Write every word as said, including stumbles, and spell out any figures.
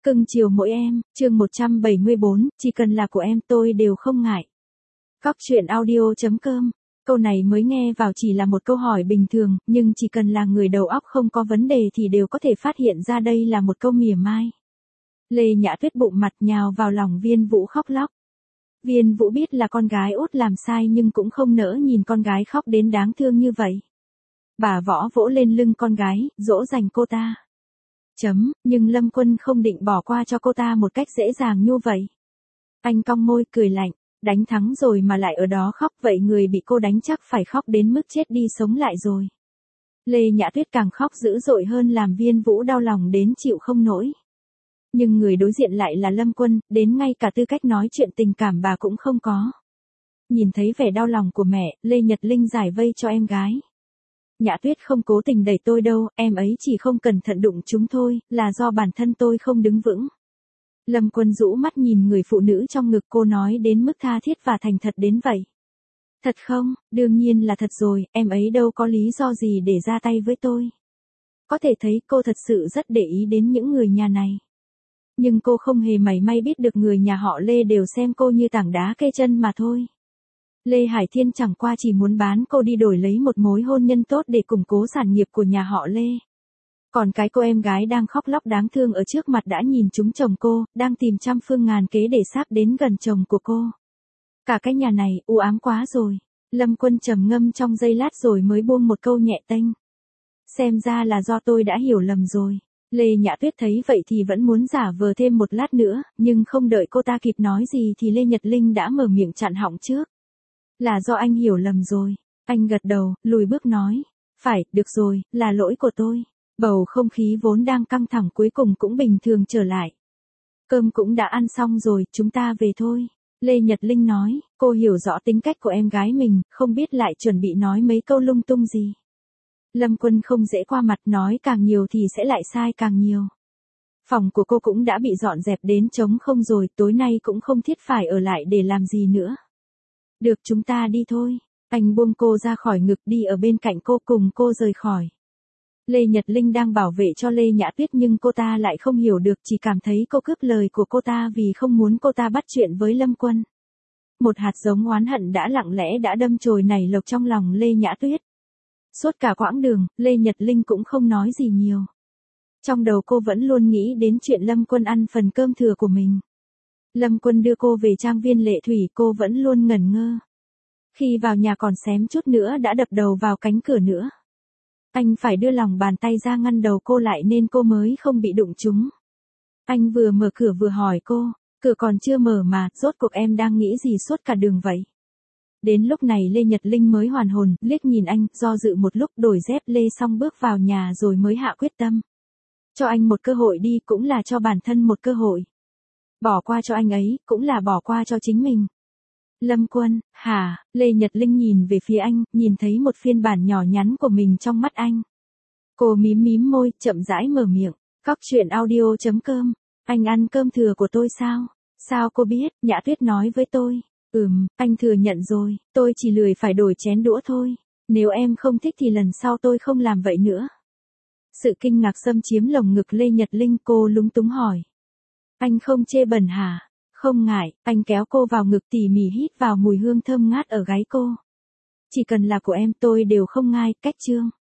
Cưng chiều mỗi em, chương một trăm bảy mươi bốn, chỉ cần là của em tôi đều không ngại. Cóc truyện audio chấm com. Câu này mới nghe vào chỉ là một câu hỏi bình thường, nhưng chỉ cần là người đầu óc không có vấn đề thì đều có thể phát hiện ra đây là một câu mỉa mai. Lê Nhã Tuyết bụng mặt nhào vào lòng Viên Vũ khóc lóc. Viên Vũ biết là con gái út làm sai nhưng cũng không nỡ nhìn con gái khóc đến đáng thương như vậy. Bà Võ vỗ lên lưng con gái, dỗ dành cô ta. Chấm, nhưng Lâm Quân không định bỏ qua cho cô ta một cách dễ dàng như vậy. Anh cong môi cười lạnh, đánh thắng rồi mà lại ở đó khóc, vậy người bị cô đánh chắc phải khóc đến mức chết đi sống lại rồi. Lê Nhã Tuyết càng khóc dữ dội hơn làm Viên Vũ đau lòng đến chịu không nổi. Nhưng người đối diện lại là Lâm Quân, đến ngay cả tư cách nói chuyện tình cảm bà cũng không có. Nhìn thấy vẻ đau lòng của mẹ, Lê Nhật Linh giải vây cho em gái. Nhã Tuyết không cố tình đẩy tôi đâu, em ấy chỉ không cẩn thận đụng chúng thôi, là do bản thân tôi không đứng vững. Lâm Quân rũ mắt nhìn người phụ nữ trong ngực cô nói đến mức tha thiết và thành thật đến vậy. Thật không, đương nhiên là thật rồi, em ấy đâu có lý do gì để ra tay với tôi. Có thể thấy cô thật sự rất để ý đến những người nhà này. Nhưng cô không hề mảy may biết được người nhà họ Lê đều xem cô như tảng đá kê chân mà thôi. Lê Hải Thiên chẳng qua chỉ muốn bán cô đi đổi lấy một mối hôn nhân tốt để củng cố sản nghiệp của nhà họ Lê. Còn cái cô em gái đang khóc lóc đáng thương ở trước mặt đã nhìn trúng chồng cô, đang tìm trăm phương ngàn kế để sáp đến gần chồng của cô. Cả cái nhà này u ám quá rồi. Lâm Quân trầm ngâm trong giây lát rồi mới buông một câu nhẹ tênh. Xem ra là do tôi đã hiểu lầm rồi. Lê Nhã Tuyết thấy vậy thì vẫn muốn giả vờ thêm một lát nữa, nhưng không đợi cô ta kịp nói gì thì Lê Nhật Linh đã mở miệng chặn họng trước. Là do anh hiểu lầm rồi. Anh gật đầu, lùi bước nói. Phải, được rồi, là lỗi của tôi. Bầu không khí vốn đang căng thẳng cuối cùng cũng bình thường trở lại. Cơm cũng đã ăn xong rồi, chúng ta về thôi. Lê Nhật Linh nói, cô hiểu rõ tính cách của em gái mình, không biết lại chuẩn bị nói mấy câu lung tung gì. Lâm Quân không dễ qua mặt, nói càng nhiều thì sẽ lại sai càng nhiều. Phòng của cô cũng đã bị dọn dẹp đến trống không rồi, tối nay cũng không thiết phải ở lại để làm gì nữa. Được, chúng ta đi thôi. Anh buông cô ra khỏi ngực đi ở bên cạnh cô cùng cô rời khỏi. Lê Nhật Linh đang bảo vệ cho Lê Nhã Tuyết nhưng cô ta lại không hiểu được, chỉ cảm thấy cô cướp lời của cô ta vì không muốn cô ta bắt chuyện với Lâm Quân. Một hạt giống oán hận đã lặng lẽ đã đâm chồi nảy lộc trong lòng Lê Nhã Tuyết. Suốt cả quãng đường, Lê Nhật Linh cũng không nói gì nhiều. Trong đầu cô vẫn luôn nghĩ đến chuyện Lâm Quân ăn phần cơm thừa của mình. Lâm Quân đưa cô về trang viên Lệ Thủy, cô vẫn luôn ngẩn ngơ. Khi vào nhà còn xém chút nữa đã đập đầu vào cánh cửa nữa. Anh phải đưa lòng bàn tay ra ngăn đầu cô lại nên cô mới không bị đụng trúng. Anh vừa mở cửa vừa hỏi cô, cửa còn chưa mở mà, rốt cuộc em đang nghĩ gì suốt cả đường vậy? Đến lúc này Lê Nhật Linh mới hoàn hồn, liếc nhìn anh, do dự một lúc đổi dép lê xong bước vào nhà rồi mới hạ quyết tâm. Cho anh một cơ hội đi, cũng là cho bản thân một cơ hội. Bỏ qua cho anh ấy, cũng là bỏ qua cho chính mình. Lâm Quân, hả? Lê Nhật Linh nhìn về phía anh, nhìn thấy một phiên bản nhỏ nhắn của mình trong mắt anh. Cô mím mím môi, chậm rãi mở miệng. Cóc truyện audio chấm com. Anh ăn cơm thừa của tôi sao? Sao cô biết? Nhã Tuyết nói với tôi. Ừm, anh thừa nhận rồi, tôi chỉ lười phải đổi chén đũa thôi. Nếu em không thích thì lần sau tôi không làm vậy nữa. Sự kinh ngạc xâm chiếm lồng ngực Lê Nhật Linh, cô lúng túng hỏi. Anh không chê bẩn hả? Không ngại, anh kéo cô vào ngực tỉ mỉ hít vào mùi hương thơm ngát ở gáy cô. Chỉ cần là của em tôi đều không ngại, cách chương.